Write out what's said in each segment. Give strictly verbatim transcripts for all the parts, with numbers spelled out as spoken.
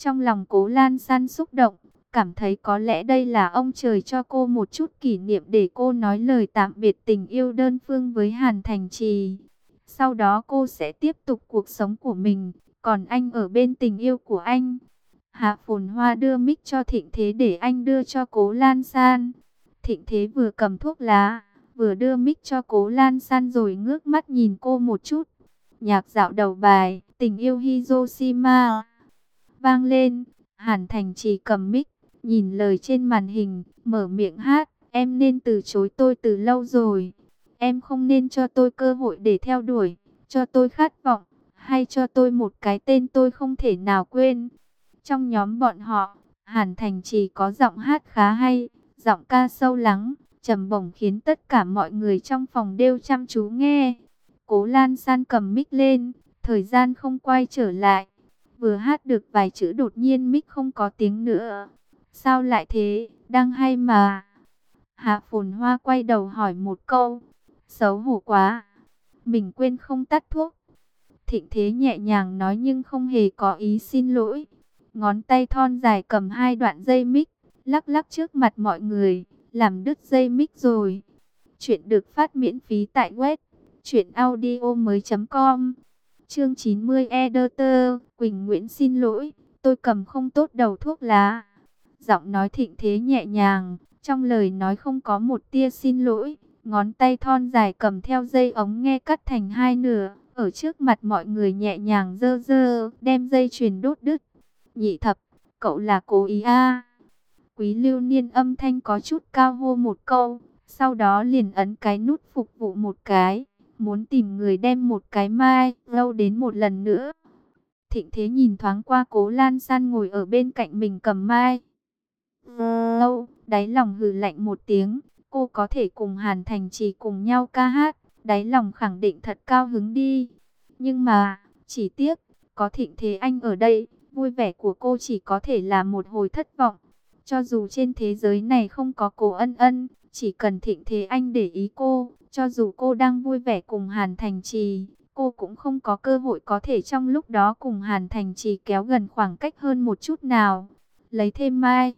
Trong lòng Cố Lan San xúc động, cảm thấy có lẽ đây là ông trời cho cô một chút kỷ niệm để cô nói lời tạm biệt tình yêu đơn phương với Hàn Thành Trì. Sau đó cô sẽ tiếp tục cuộc sống của mình, còn anh ở bên tình yêu của anh. Hạ Phồn Hoa đưa mic cho Thịnh Thế để anh đưa cho Cố Lan San. Thịnh Thế vừa cầm thuốc lá, vừa đưa mic cho Cố Lan San rồi ngước mắt nhìn cô một chút. Nhạc dạo đầu bài, tình yêu Hiroshima vang lên. Hàn Thành Trì cầm mic, nhìn lời trên màn hình, mở miệng hát. Em nên từ chối tôi từ lâu rồi. Em không nên cho tôi cơ hội để theo đuổi, cho tôi khát vọng, hay cho tôi một cái tên tôi không thể nào quên. Trong nhóm bọn họ, Hàn Thành Trì có giọng hát khá hay, giọng ca sâu lắng, trầm bổng khiến tất cả mọi người trong phòng đều chăm chú nghe. Cố Lan San cầm mic lên, thời gian không quay trở lại. Vừa hát được vài chữ đột nhiên mic không có tiếng nữa. Sao lại thế, đang hay mà. Hạ Phồn Hoa quay đầu hỏi một câu. Xấu hổ quá, mình quên không tắt thuốc. Thịnh Thế nhẹ nhàng nói nhưng không hề có ý xin lỗi. Ngón tay thon dài cầm hai đoạn dây mic, lắc lắc trước mặt mọi người, làm đứt dây mic rồi. Chuyện được phát miễn phí tại web truyệnaudiomoi chấm com. Chương chín mươi Editor, Quỳnh Nguyễn xin lỗi, tôi cầm không tốt đầu thuốc lá. Giọng nói Thịnh Thế nhẹ nhàng, trong lời nói không có một tia xin lỗi. Ngón tay thon dài cầm theo dây ống nghe cắt thành hai nửa, ở trước mặt mọi người nhẹ nhàng dơ dơ, đem dây chuyền đốt đứt. Nhị thập, cậu là cố ý à? Quý Lưu Niên âm thanh có chút cao hô một câu, sau đó liền ấn cái nút phục vụ một cái, muốn tìm người đem một cái mai lâu đến một lần nữa. Thịnh Thế nhìn thoáng qua Cố Lan San ngồi ở bên cạnh mình cầm mai lâu, đáy lòng hừ lạnh một tiếng. Cô có thể cùng Hàn Thành Trì cùng nhau ca hát, đáy lòng khẳng định thật cao hứng đi. Nhưng mà, chỉ tiếc, có Thịnh Thế Anh ở đây, vui vẻ của cô chỉ có thể là một hồi thất vọng. Cho dù trên thế giới này không có Cố Ân Ân, chỉ cần Thịnh Thế Anh để ý cô, cho dù cô đang vui vẻ cùng Hàn Thành Trì, cô cũng không có cơ hội có thể trong lúc đó cùng Hàn Thành Trì kéo gần khoảng cách hơn một chút nào. Lấy thêm mai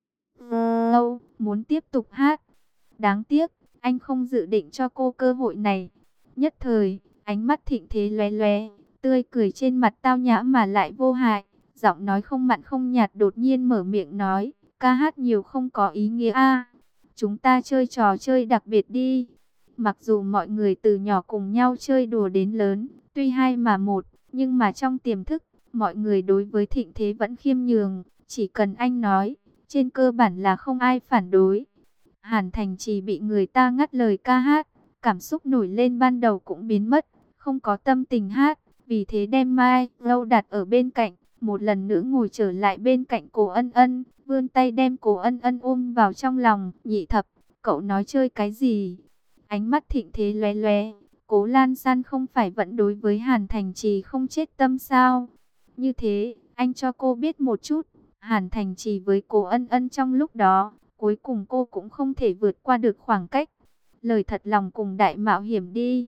lâu, muốn tiếp tục hát. Đáng tiếc, anh không dự định cho cô cơ hội này. Nhất thời, ánh mắt Thịnh Thế lóe lóe, tươi cười trên mặt tao nhã mà lại vô hại. Giọng nói không mặn không nhạt đột nhiên mở miệng nói, ca hát nhiều không có ý nghĩa a. Chúng ta chơi trò chơi đặc biệt đi. Mặc dù mọi người từ nhỏ cùng nhau chơi đùa đến lớn, tuy hai mà một, nhưng mà trong tiềm thức, mọi người đối với Thịnh Thế vẫn khiêm nhường. Chỉ cần anh nói, trên cơ bản là không ai phản đối. Hàn Thành Trì bị người ta ngắt lời ca hát, cảm xúc nổi lên ban đầu cũng biến mất, không có tâm tình hát, vì thế đem mai lâu đặt ở bên cạnh, một lần nữa ngồi trở lại bên cạnh Cố Ân Ân, vươn tay đem Cố Ân Ân ôm vào trong lòng. Nhị thập, cậu nói chơi cái gì? Ánh mắt Thịnh Thế lóe lóe, Cố Lan San không phải vẫn đối với Hàn Thành Trì không chết tâm sao? Như thế, anh cho cô biết một chút, Hàn Thành Trì với Cố Ân Ân trong lúc đó, cuối cùng cô cũng không thể vượt qua được khoảng cách. Lời thật lòng cùng đại mạo hiểm đi.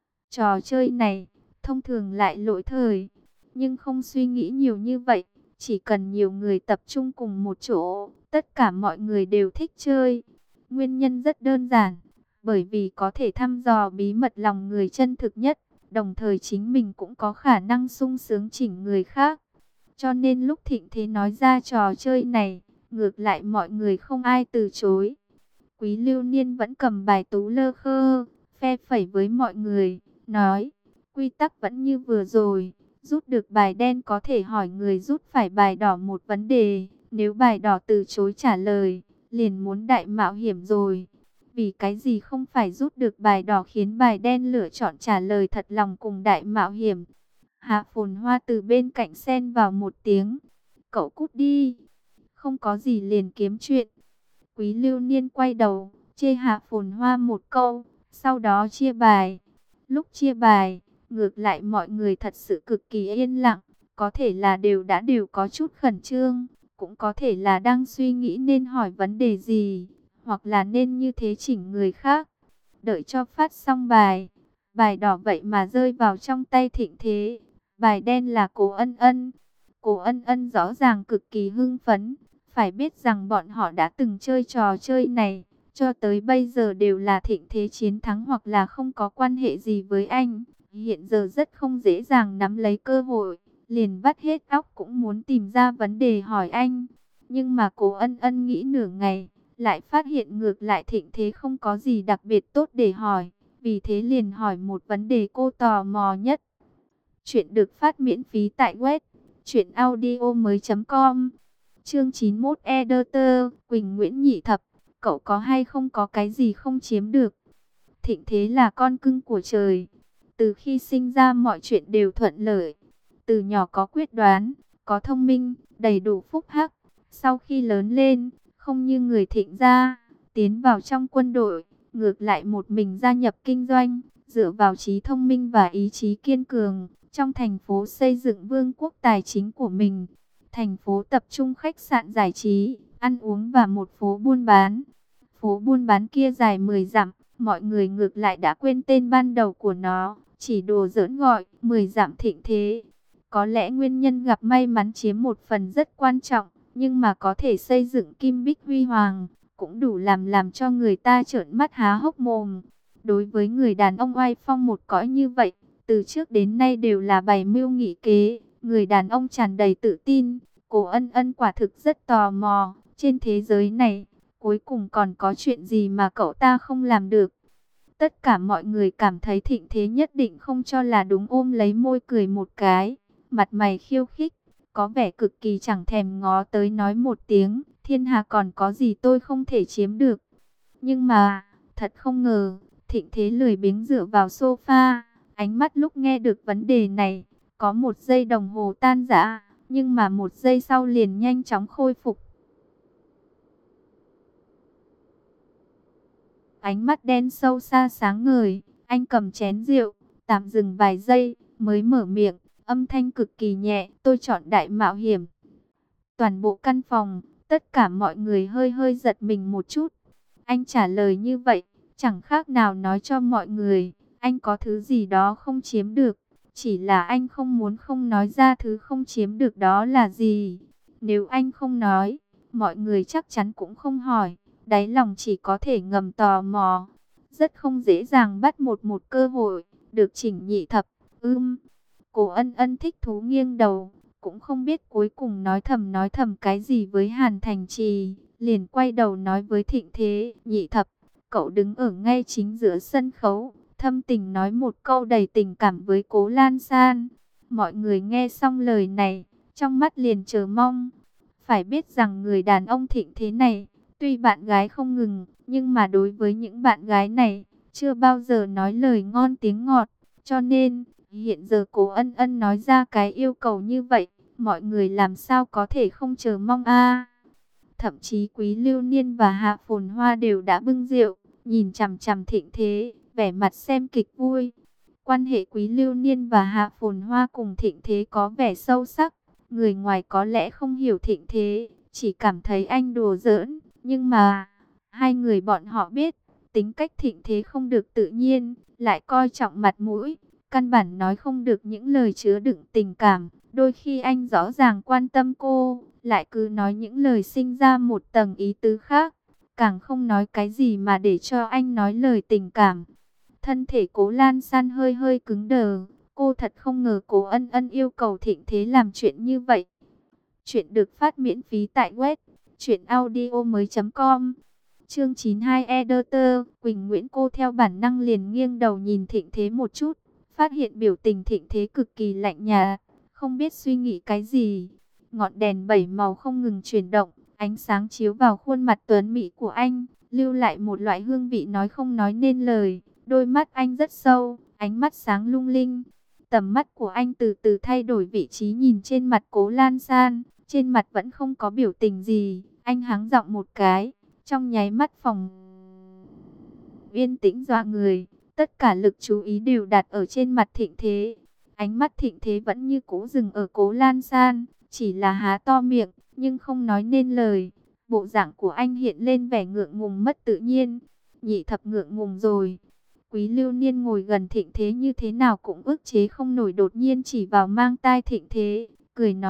Trò chơi này, thông thường lại lỗi thời, nhưng không suy nghĩ nhiều như vậy. Chỉ cần nhiều người tập trung cùng một chỗ, tất cả mọi người đều thích chơi. Nguyên nhân rất đơn giản, bởi vì có thể thăm dò bí mật lòng người chân thực nhất, đồng thời chính mình cũng có khả năng sung sướng chỉnh người khác. Cho nên lúc Thịnh Thế nói ra trò chơi này, ngược lại mọi người không ai từ chối. Quý Lưu Niên vẫn cầm bài tú lơ khơ, phe phẩy với mọi người, nói, quy tắc vẫn như vừa rồi, rút được bài đen có thể hỏi người rút phải bài đỏ một vấn đề, nếu bài đỏ từ chối trả lời, liền muốn đại mạo hiểm rồi. Vì cái gì không phải rút được bài đỏ khiến bài đen lựa chọn trả lời thật lòng cùng đại mạo hiểm? Hạ Phồn Hoa từ bên cạnh xen vào một tiếng, cậu cút đi, không có gì liền kiếm chuyện. Quý Lưu Niên quay đầu, chê Hạ Phồn Hoa một câu, sau đó chia bài. Lúc chia bài, ngược lại mọi người thật sự cực kỳ yên lặng, có thể là đều đã đều có chút khẩn trương, cũng có thể là đang suy nghĩ nên hỏi vấn đề gì, hoặc là nên như thế chỉnh người khác. Đợi cho phát xong bài, bài đỏ vậy mà rơi vào trong tay Thịnh Thế, bài đen là Cố Ân Ân. Cố Ân Ân rõ ràng cực kỳ hưng phấn. Phải biết rằng bọn họ đã từng chơi trò chơi này, cho tới bây giờ đều là Thịnh Thế chiến thắng hoặc là không có quan hệ gì với anh. Hiện giờ rất không dễ dàng nắm lấy cơ hội, liền vắt hết óc cũng muốn tìm ra vấn đề hỏi anh. Nhưng mà Cố Ân Ân nghĩ nửa ngày, lại phát hiện ngược lại Thịnh Thế không có gì đặc biệt tốt để hỏi. Vì thế liền hỏi một vấn đề cô tò mò nhất. Chuyện được phát miễn phí tại web truyện audio mới chấm com. Chương chín mươi mốt Editor, Quỳnh Nguyễn Nhị Thập, cậu có hay không có cái gì không chiếm được? Thịnh Thế là con cưng của trời. Từ khi sinh ra mọi chuyện đều thuận lợi. Từ nhỏ có quyết đoán, có thông minh, đầy đủ phúc hắc. Sau khi lớn lên, không như người Thịnh gia, tiến vào trong quân đội, ngược lại một mình gia nhập kinh doanh, dựa vào trí thông minh và ý chí kiên cường, trong thành phố xây dựng vương quốc tài chính của mình. Thành phố tập trung khách sạn giải trí, ăn uống và một phố buôn bán. Phố buôn bán kia dài mười dặm, mọi người ngược lại đã quên tên ban đầu của nó, chỉ đùa giỡn gọi mười dặm Thịnh Thế. Có lẽ nguyên nhân gặp may mắn chiếm một phần rất quan trọng, nhưng mà có thể xây dựng kim bích huy hoàng, cũng đủ làm làm cho người ta trợn mắt há hốc mồm. Đối với người đàn ông oai phong một cõi như vậy, từ trước đến nay đều là bày mưu nghị kế, người đàn ông tràn đầy tự tin. Cố Ân Ân quả thực rất tò mò, trên thế giới này, cuối cùng còn có chuyện gì mà cậu ta không làm được. Tất cả mọi người cảm thấy Thịnh Thế nhất định không cho là đúng, ôm lấy môi cười một cái, mặt mày khiêu khích, có vẻ cực kỳ chẳng thèm ngó tới, nói một tiếng, thiên hạ còn có gì tôi không thể chiếm được. Nhưng mà, thật không ngờ, Thịnh Thế lười biếng dựa vào sofa, ánh mắt lúc nghe được vấn đề này, có một giây đồng hồ tan rã, nhưng mà một giây sau liền nhanh chóng khôi phục. Ánh mắt đen sâu xa sáng ngời, anh cầm chén rượu, tạm dừng vài giây, mới mở miệng, âm thanh cực kỳ nhẹ, tôi chọn đại mạo hiểm. Toàn bộ căn phòng, tất cả mọi người hơi hơi giật mình một chút. Anh trả lời như vậy, chẳng khác nào nói cho mọi người, anh có thứ gì đó không chiếm được. Chỉ là anh không muốn không nói ra thứ không chiếm được đó là gì. Nếu anh không nói, mọi người chắc chắn cũng không hỏi. Đáy lòng chỉ có thể ngầm tò mò. Rất không dễ dàng bắt một một cơ hội, được Chỉnh Nhị Thập. Ưm, Cố Ân Ân thích thú nghiêng đầu, cũng không biết cuối cùng nói thầm nói thầm cái gì với Hàn Thành Trì. Liền quay đầu nói với Thịnh Thế, Nhị Thập, cậu đứng ở ngay chính giữa sân khấu, thâm tình nói một câu đầy tình cảm với Cố Lan San. Mọi người nghe xong lời này, trong mắt liền chờ mong. Phải biết rằng người đàn ông Thịnh Thế này, tuy bạn gái không ngừng, nhưng mà đối với những bạn gái này, chưa bao giờ nói lời ngon tiếng ngọt. Cho nên, hiện giờ Cố Ân Ân nói ra cái yêu cầu như vậy, mọi người làm sao có thể không chờ mong a. Thậm chí Quý Lưu Niên và Hạ Phồn Hoa đều đã bưng rượu, nhìn chằm chằm Thịnh Thế, vẻ mặt xem kịch vui. Quan hệ Quý Lưu Niên và Hạ Phồn Hoa cùng Thịnh Thế có vẻ sâu sắc. Người ngoài có lẽ không hiểu Thịnh Thế, chỉ cảm thấy anh đùa giỡn. Nhưng mà, hai người bọn họ biết, tính cách Thịnh Thế không được tự nhiên, lại coi trọng mặt mũi. Căn bản nói không được những lời chứa đựng tình cảm. Đôi khi anh rõ ràng quan tâm cô, lại cứ nói những lời sinh ra một tầng ý tứ khác. Càng không nói cái gì mà để cho anh nói lời tình cảm. Thân thể Cố Lan San hơi hơi cứng đờ. Cô thật không ngờ Cố Ân Ân yêu cầu Thịnh Thế làm chuyện như vậy. Chuyện được phát miễn phí tại web truyện audio mới chấm com. Chương chín mươi hai Editor, Quỳnh Nguyễn. Cô theo bản năng liền nghiêng đầu nhìn Thịnh Thế một chút, phát hiện biểu tình Thịnh Thế cực kỳ lạnh nhạt, không biết suy nghĩ cái gì. Ngọn đèn bảy màu không ngừng chuyển động, ánh sáng chiếu vào khuôn mặt tuấn mỹ của anh, lưu lại một loại hương vị nói không nói nên lời. Đôi mắt anh rất sâu, ánh mắt sáng lung linh. Tầm mắt của anh từ từ thay đổi vị trí, nhìn trên mặt Cố Lan San, trên mặt vẫn không có biểu tình gì. Anh hắng giọng một cái, trong nháy mắt phòng yên tĩnh dọa người. Tất cả lực chú ý đều đặt ở trên mặt Thịnh Thế. Ánh mắt Thịnh Thế vẫn như cũ dừng ở Cố Lan San, chỉ là há to miệng, nhưng không nói nên lời. Bộ dạng của anh hiện lên vẻ ngượng ngùng mất tự nhiên. Nhị Thập ngượng ngùng rồi. Quý Lưu Niên ngồi gần Thịnh Thế như thế nào cũng ức chế không nổi, đột nhiên chỉ vào mang tai Thịnh Thế, cười nói,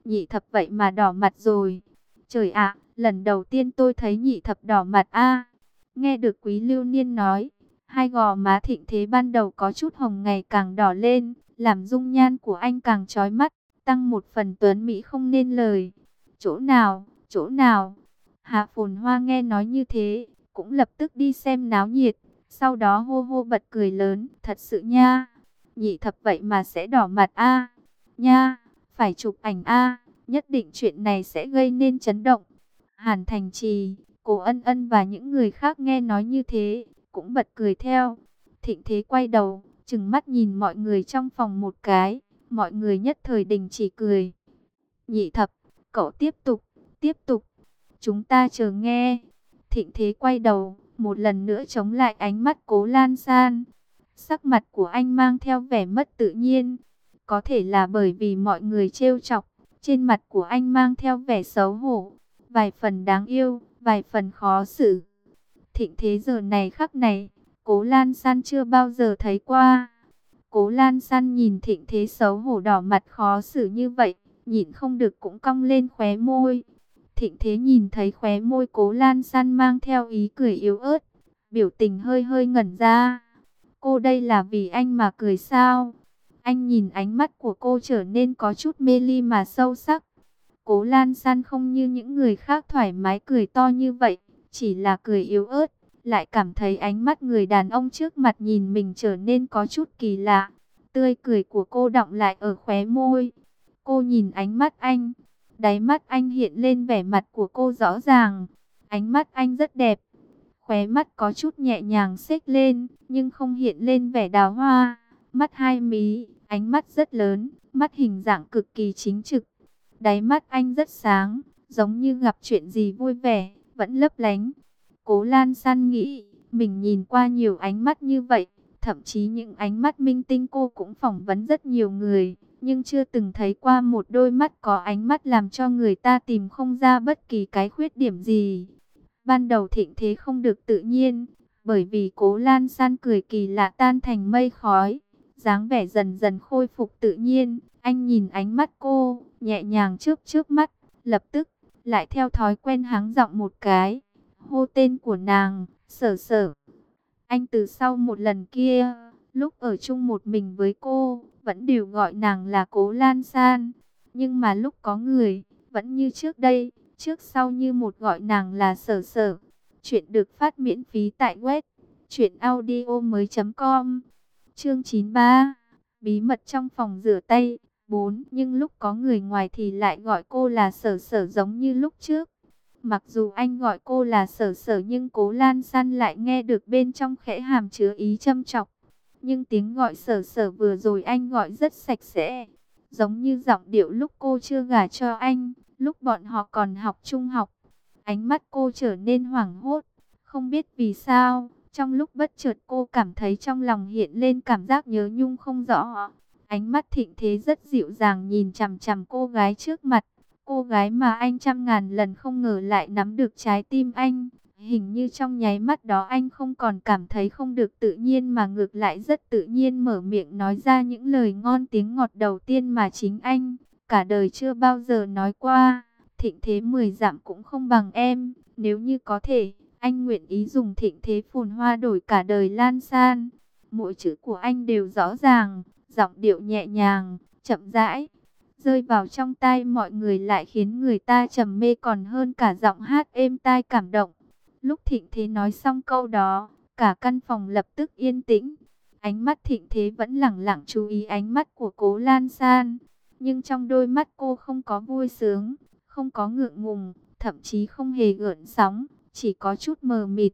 Nhị thập vậy mà đỏ mặt rồi. Trời ạ, lần đầu tiên tôi thấy nhị thập đỏ mặt a. Nghe được Quý Lưu Niên nói, hai gò má Thịnh Thế ban đầu có chút hồng ngày càng đỏ lên, làm dung nhan của anh càng chói mắt, tăng một phần tuấn mỹ không nên lời. Chỗ nào, chỗ nào? Hạ Phồn Hoa nghe nói như thế, cũng lập tức đi xem náo nhiệt, sau đó hô hô bật cười lớn, thật sự nha. Nhị thập vậy mà sẽ đỏ mặt a. Nha, phải chụp ảnh a, nhất định chuyện này sẽ gây nên chấn động. Hàn Thành Trì, Cố Ân Ân và những người khác nghe nói như thế, cũng bật cười theo. Thịnh Thế quay đầu, trừng mắt nhìn mọi người trong phòng một cái, mọi người nhất thời đình chỉ cười. Nhị thập, cậu tiếp tục, tiếp tục, chúng ta chờ nghe. Thịnh Thế quay đầu, một lần nữa chống lại ánh mắt Cố Lan San. Sắc mặt của anh mang theo vẻ mất tự nhiên. Có thể là bởi vì mọi người trêu chọc, trên mặt của anh mang theo vẻ xấu hổ, vài phần đáng yêu, vài phần khó xử. Thịnh Thế giờ này khắc này, Cố Lan San chưa bao giờ thấy qua. Cố Lan San nhìn Thịnh Thế xấu hổ đỏ mặt khó xử như vậy, nhịn không được cũng cong lên khóe môi. Thịnh Thế nhìn thấy khóe môi Cố Lan San mang theo ý cười yếu ớt, biểu tình hơi hơi ngẩn ra. Cô đây là vì anh mà cười sao? Anh nhìn ánh mắt của cô trở nên có chút mê ly mà sâu sắc. Cố Lan San không như những người khác thoải mái cười to như vậy, chỉ là cười yếu ớt, lại cảm thấy ánh mắt người đàn ông trước mặt nhìn mình trở nên có chút kỳ lạ. Tươi cười của cô đọng lại ở khóe môi. Cô nhìn ánh mắt anh, đáy mắt anh hiện lên vẻ mặt của cô rõ ràng. Ánh mắt anh rất đẹp, khóe mắt có chút nhẹ nhàng xếch lên, nhưng không hiện lên vẻ đào hoa. Mắt hai mí, ánh mắt rất lớn, mắt hình dạng cực kỳ chính trực. Đáy mắt anh rất sáng, giống như gặp chuyện gì vui vẻ, vẫn lấp lánh. Cố Lan San nghĩ, mình nhìn qua nhiều ánh mắt như vậy, thậm chí những ánh mắt minh tinh cô cũng phỏng vấn rất nhiều người, nhưng chưa từng thấy qua một đôi mắt có ánh mắt làm cho người ta tìm không ra bất kỳ cái khuyết điểm gì. Ban đầu Thịnh Thế không được tự nhiên, bởi vì Cố Lan San cười kỳ lạ tan thành mây khói, dáng vẻ dần dần khôi phục tự nhiên. Anh nhìn ánh mắt cô, nhẹ nhàng chớp chớp mắt, lập tức lại theo thói quen hắng giọng một cái, hô tên của nàng, Sở Sở. Anh từ sau một lần kia, lúc ở chung một mình với cô, vẫn đều gọi nàng là Cố Lan San, nhưng mà lúc có người, vẫn như trước đây, trước sau như một gọi nàng là Sở Sở. Chuyện được phát miễn phí tại web truyện audio mới chấm com. Chương chín mươi ba, bí mật trong phòng rửa tay. bốn. Nhưng lúc có người ngoài thì lại gọi cô là Sở Sở giống như lúc trước. Mặc dù anh gọi cô là Sở Sở nhưng Cố Lan San lại nghe được bên trong khẽ hàm chứa ý châm chọc. Nhưng tiếng gọi Sở Sở vừa rồi anh gọi rất sạch sẽ, giống như giọng điệu lúc cô chưa gả cho anh, lúc bọn họ còn học trung học. Ánh mắt cô trở nên hoảng hốt, không biết vì sao, trong lúc bất chợt cô cảm thấy trong lòng hiện lên cảm giác nhớ nhung không rõ. Ánh mắt Thịnh Thế rất dịu dàng nhìn chằm chằm cô gái trước mặt, cô gái mà anh trăm ngàn lần không ngờ lại nắm được trái tim anh. Hình như trong nháy mắt đó anh không còn cảm thấy không được tự nhiên mà ngược lại rất tự nhiên mở miệng nói ra những lời ngon tiếng ngọt đầu tiên mà chính anh cả đời chưa bao giờ nói qua. Thịnh Thế mười dặm cũng không bằng em, nếu như có thể, anh nguyện ý dùng Thịnh Thế phồn hoa đổi cả đời Lan San. Mỗi chữ của anh đều rõ ràng, giọng điệu nhẹ nhàng, chậm rãi, rơi vào trong tai mọi người lại khiến người ta trầm mê còn hơn cả giọng hát êm tai cảm động. Lúc Thịnh Thế nói xong câu đó, cả căn phòng lập tức yên tĩnh. Ánh mắt Thịnh Thế vẫn lẳng lặng chú ý ánh mắt của Cố Lan San, nhưng trong đôi mắt cô không có vui sướng, không có ngượng ngùng, thậm chí không hề gợn sóng, chỉ có chút mờ mịt.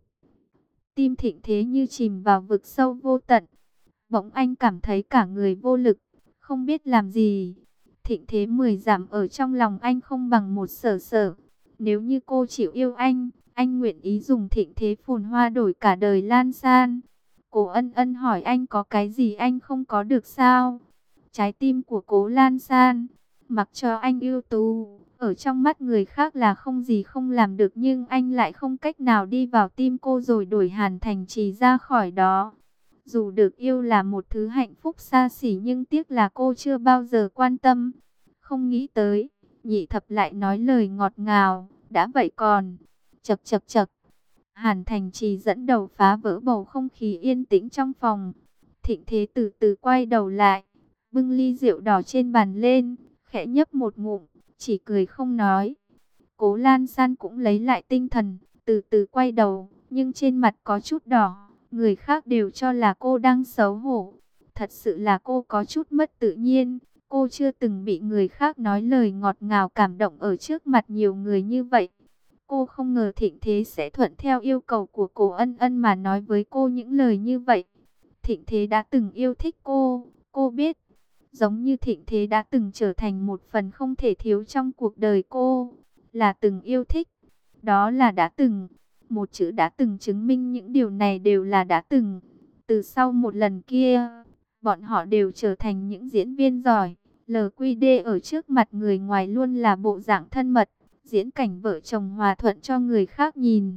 Tim Thịnh Thế như chìm vào vực sâu vô tận. Bỗng anh cảm thấy cả người vô lực, không biết làm gì. Thịnh Thế mười dặm ở trong lòng anh không bằng một Sở Sở. Nếu như cô chịu yêu anh, anh nguyện ý dùng Thịnh Thế phồn hoa đổi cả đời Lan San. Cố Ân Ân hỏi anh có cái gì anh không có được sao? Trái tim của Cố Lan San, mặc cho anh ưu tú, ở trong mắt người khác là không gì không làm được, nhưng anh lại không cách nào đi vào tim cô rồi đuổi Hàn Thành Trì ra khỏi đó. Dù được yêu là một thứ hạnh phúc xa xỉ nhưng tiếc là cô chưa bao giờ quan tâm. Không nghĩ tới, Nhị thập lại nói lời ngọt ngào, đã vậy còn, chậc chậc chậc. Hàn Thành Trì dẫn đầu phá vỡ bầu không khí yên tĩnh trong phòng. Thịnh Thế từ từ quay đầu lại, bưng ly rượu đỏ trên bàn lên, khẽ nhấp một ngụm, chỉ cười không nói. Cố Lan San cũng lấy lại tinh thần, từ từ quay đầu, nhưng trên mặt có chút đỏ. Người khác đều cho là cô đang xấu hổ. Thật sự là cô có chút mất tự nhiên. Cô chưa từng bị người khác nói lời ngọt ngào cảm động ở trước mặt nhiều người như vậy. Cô không ngờ Thịnh Thế sẽ thuận theo yêu cầu của Cố Ân Ân mà nói với cô những lời như vậy. Thịnh Thế đã từng yêu thích cô, cô biết. Giống như Thịnh Thế đã từng trở thành một phần không thể thiếu trong cuộc đời cô. Là từng yêu thích. Đó là đã từng. Một chữ đã từng chứng minh những điều này đều là đã từng. Từ sau một lần kia, bọn họ đều trở thành những diễn viên giỏi. lờ quy đê ở trước mặt người ngoài luôn là bộ dạng thân mật, diễn cảnh vợ chồng hòa thuận cho người khác nhìn.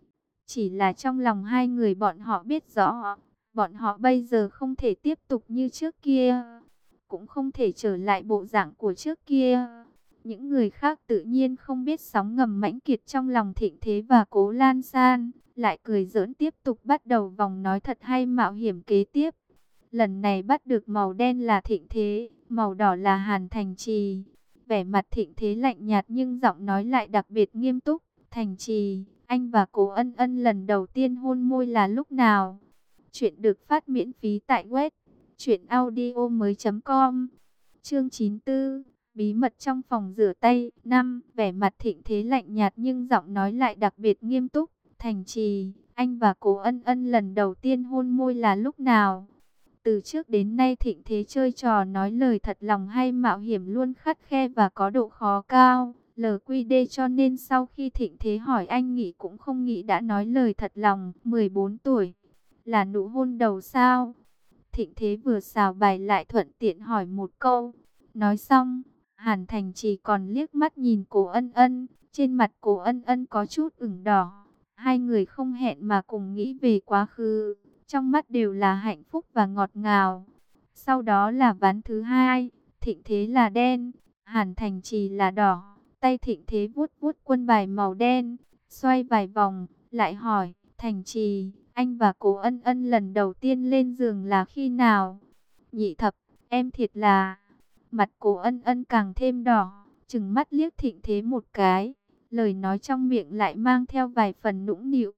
Chỉ là trong lòng hai người bọn họ biết rõ, bọn họ bây giờ không thể tiếp tục như trước kia, cũng không thể trở lại bộ dạng của trước kia. Những người khác tự nhiên không biết sóng ngầm mãnh kiệt trong lòng Thịnh Thế và Cố Lan San, lại cười giỡn tiếp tục bắt đầu vòng nói thật hay mạo hiểm kế tiếp. Lần này bắt được màu đen là Thịnh Thế, màu đỏ là Hàn Thành Trì. Vẻ mặt Thịnh Thế lạnh nhạt nhưng giọng nói lại đặc biệt nghiêm túc. Thành Trì, anh và Cố Ân Ân lần đầu tiên hôn môi là lúc nào? Chuyện được phát miễn phí tại web truyện audio mới chấm com. Chương chín mươi tư, bí mật trong phòng rửa tay. Năm, vẻ mặt Thịnh Thế lạnh nhạt nhưng giọng nói lại đặc biệt nghiêm túc. Thành Trì, anh và Cố Ân Ân lần đầu tiên hôn môi là lúc nào? Từ trước đến nay Thịnh Thế chơi trò nói lời thật lòng hay mạo hiểm luôn khắt khe và có độ khó cao. lờ quy đê cho nên sau khi Thịnh Thế hỏi anh nghĩ cũng không nghĩ đã nói lời thật lòng. mười bốn tuổi, là nụ hôn đầu sao? Thịnh Thế vừa xào bài lại thuận tiện hỏi một câu. Nói xong, Hàn Thành Trì còn liếc mắt nhìn Cố Ân Ân. Trên mặt Cố Ân Ân có chút ửng đỏ. Hai người không hẹn mà cùng nghĩ về quá khứ. Trong mắt đều là hạnh phúc và ngọt ngào. Sau đó là ván thứ hai. Thịnh Thế là đen, Hàn Thành Trì là đỏ. Tay Thịnh Thế vuốt vuốt quân bài màu đen, xoay vài vòng, lại hỏi, Thành Trì, anh và Cố Ân Ân lần đầu tiên lên giường là khi nào? Nhị thập, em thiệt là... Mặt Cố Ân Ân càng thêm đỏ, trừng mắt liếc Thịnh Thế một cái. Lời nói trong miệng lại mang theo vài phần nũng nịu.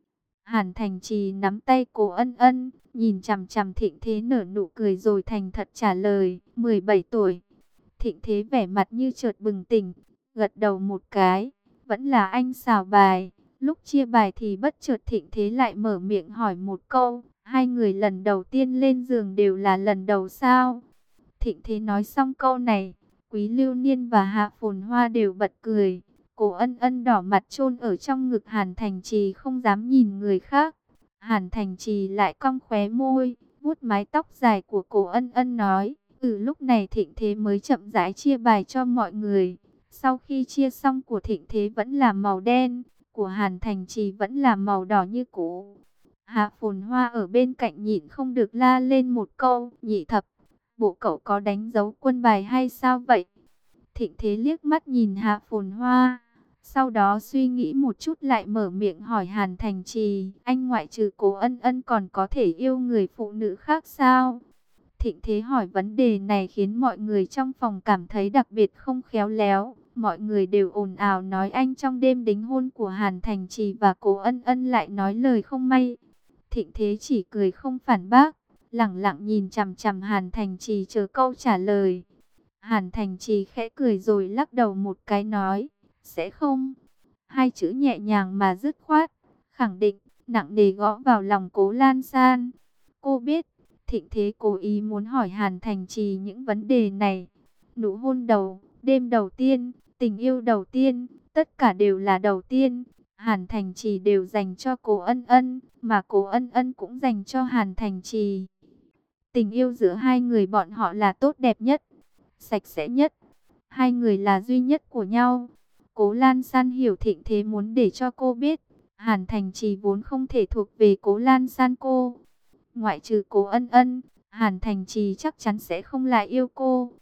Hàn Thành Trì nắm tay Cố Ân Ân, nhìn chằm chằm Thịnh Thế nở nụ cười rồi thành thật trả lời, mười bảy tuổi. Thịnh Thế vẻ mặt như chợt bừng tỉnh, gật đầu một cái, vẫn là anh xào bài. Lúc chia bài thì bất chợt Thịnh Thế lại mở miệng hỏi một câu, hai người lần đầu tiên lên giường đều là lần đầu sao? Thịnh Thế nói xong câu này, Quý Lưu Niên và Hạ Phồn Hoa đều bật cười. Cố Ân Ân đỏ mặt chôn ở trong ngực Hàn Thành Trì không dám nhìn người khác. Hàn Thành Trì lại cong khóe môi, vuốt mái tóc dài của Cố Ân Ân nói, ừ lúc này Thịnh Thế mới chậm rãi chia bài cho mọi người. Sau khi chia xong của Thịnh Thế vẫn là màu đen, của Hàn Thành Trì vẫn là màu đỏ như cũ. Hạ Phồn Hoa ở bên cạnh nhịn không được la lên một câu, nhị thập, bộ cậu có đánh dấu quân bài hay sao vậy? Thịnh Thế liếc mắt nhìn Hạ Phồn Hoa, sau đó suy nghĩ một chút lại mở miệng hỏi Hàn Thành Trì, anh ngoại trừ Cố Ân Ân còn có thể yêu người phụ nữ khác sao? Thịnh Thế hỏi vấn đề này khiến mọi người trong phòng cảm thấy đặc biệt không khéo léo. Mọi người đều ồn ào nói anh trong đêm đính hôn của Hàn Thành Trì và Cố Ân Ân lại nói lời không may. Thịnh Thế chỉ cười không phản bác, lẳng lặng nhìn chằm chằm Hàn Thành Trì chờ câu trả lời. Hàn Thành Trì khẽ cười rồi lắc đầu một cái nói, sẽ không. Hai chữ nhẹ nhàng mà dứt khoát, khẳng định, nặng nề gõ vào lòng Cố Lan San. Cô biết, Thịnh Thế cố ý muốn hỏi Hàn Thành Trì những vấn đề này. Nụ hôn đầu, đêm đầu tiên, tình yêu đầu tiên, tất cả đều là đầu tiên. Hàn Thành Trì đều dành cho Cố Ân Ân, mà Cố Ân Ân cũng dành cho Hàn Thành Trì. Tình yêu giữa hai người bọn họ là tốt đẹp nhất, sạch sẽ nhất. Hai người là duy nhất của nhau. Cố Lan San hiểu Thịnh Thế muốn để cho cô biết, Hàn Thành Trì vốn không thể thuộc về Cố Lan San cô. Ngoại trừ Cố Ân Ân, Hàn Thành Trì chắc chắn sẽ không lại yêu cô.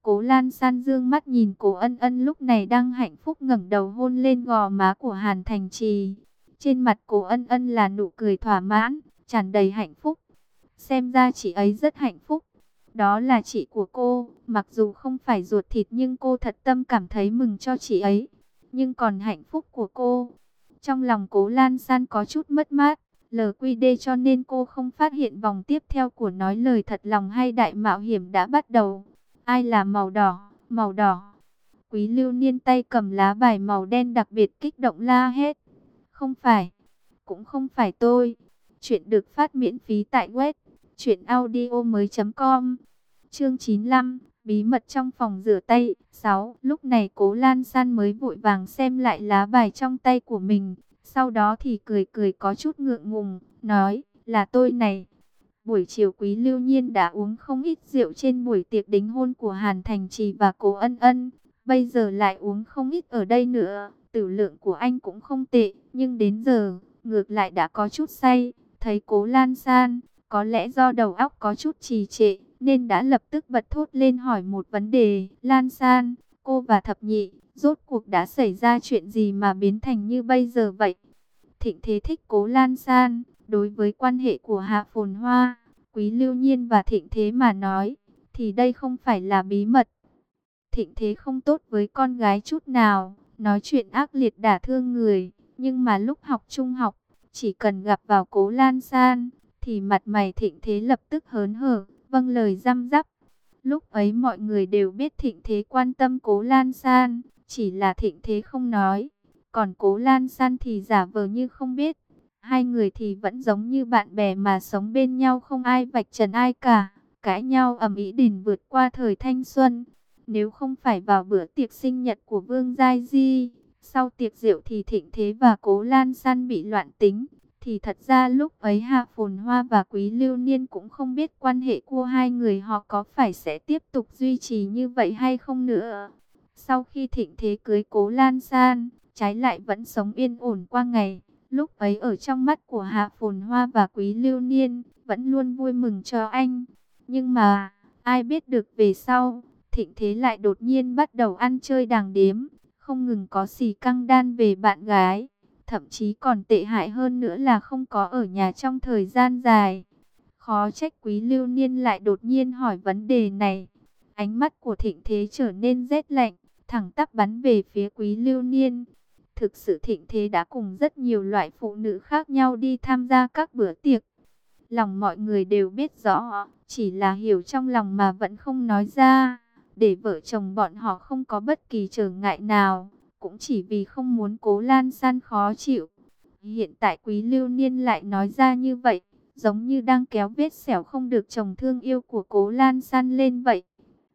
Cố Lan San dương mắt nhìn Cố Ân Ân lúc này đang hạnh phúc ngẩng đầu hôn lên gò má của Hàn Thành Trì. Trên mặt Cố Ân Ân là nụ cười thỏa mãn, tràn đầy hạnh phúc. Xem ra chị ấy rất hạnh phúc. Đó là chị của cô, mặc dù không phải ruột thịt nhưng cô thật tâm cảm thấy mừng cho chị ấy. Nhưng còn hạnh phúc của cô, trong lòng Cố Lan San có chút mất mát. lờ quy đê cho nên cô không phát hiện vòng tiếp theo của nói lời thật lòng hay đại mạo hiểm đã bắt đầu. Ai là màu đỏ, màu đỏ. Quý Lưu Niên tay cầm lá bài màu đen đặc biệt kích động la hét. Không phải, cũng không phải tôi. Chuyện được phát miễn phí tại web truyện audio mới chấm com. Chương chín mươi lăm, bí mật trong phòng rửa tay. sáu. Lúc này Cố Lan San mới vội vàng xem lại lá bài trong tay của mình. Sau đó thì cười cười có chút ngượng ngùng, nói, là tôi này. Buổi chiều Quý Lưu Nhiên đã uống không ít rượu trên buổi tiệc đính hôn của Hàn Thành Trì và Cố Ân Ân. Bây giờ lại uống không ít ở đây nữa. Tử lượng của anh cũng không tệ, nhưng đến giờ, ngược lại đã có chút say. Thấy Cố Lan San, có lẽ do đầu óc có chút trì trệ, nên đã lập tức bật thốt lên hỏi một vấn đề. Lan San, cô và thập nhị, rốt cuộc đã xảy ra chuyện gì mà biến thành như bây giờ vậy? Thịnh Thế thích Cố Lan San. Đối với quan hệ của Hạ Phồn Hoa, Quý Lưu Nhiên và Thịnh Thế mà nói, thì đây không phải là bí mật. Thịnh Thế không tốt với con gái chút nào, nói chuyện ác liệt đả thương người. Nhưng mà lúc học trung học, chỉ cần gặp vào Cố Lan San, thì mặt mày Thịnh Thế lập tức hớn hở, vâng lời răm rắp. Lúc ấy mọi người đều biết Thịnh Thế quan tâm Cố Lan San, chỉ là Thịnh Thế không nói. Còn Cố Lan San thì giả vờ như không biết. Hai người thì vẫn giống như bạn bè mà sống bên nhau, không ai vạch trần ai cả. Cãi nhau ầm ĩ đỉnh vượt qua thời thanh xuân. Nếu không phải vào bữa tiệc sinh nhật của Vương Giai Di, sau tiệc rượu thì Thịnh Thế và Cố Lan San bị loạn tính. Thì thật ra lúc ấy Hạ Phồn Hoa và Quý Lưu Niên cũng không biết quan hệ của hai người họ có phải sẽ tiếp tục duy trì như vậy hay không nữa. Sau khi Thịnh Thế cưới Cố Lan San, trái lại vẫn sống yên ổn qua ngày. Lúc ấy ở trong mắt của Hạ Phồn Hoa và Quý Lưu Niên, vẫn luôn vui mừng cho anh. Nhưng mà, ai biết được về sau, Thịnh Thế lại đột nhiên bắt đầu ăn chơi đàng điếm, không ngừng có xì căng đan về bạn gái. Thậm chí còn tệ hại hơn nữa là không có ở nhà trong thời gian dài. Khó trách Quý Lưu Niên lại đột nhiên hỏi vấn đề này. Ánh mắt của Thịnh Thế trở nên rét lạnh, thẳng tắp bắn về phía Quý Lưu Niên. Thực sự Thịnh Thế đã cùng rất nhiều loại phụ nữ khác nhau đi tham gia các bữa tiệc. Lòng mọi người đều biết rõ, chỉ là hiểu trong lòng mà vẫn không nói ra. Để vợ chồng bọn họ không có bất kỳ trở ngại nào, cũng chỉ vì không muốn Cố Lan San khó chịu. Hiện tại Quý Lưu Niên lại nói ra như vậy, giống như đang kéo vết sẹo không được chồng thương yêu của Cố Lan San lên vậy.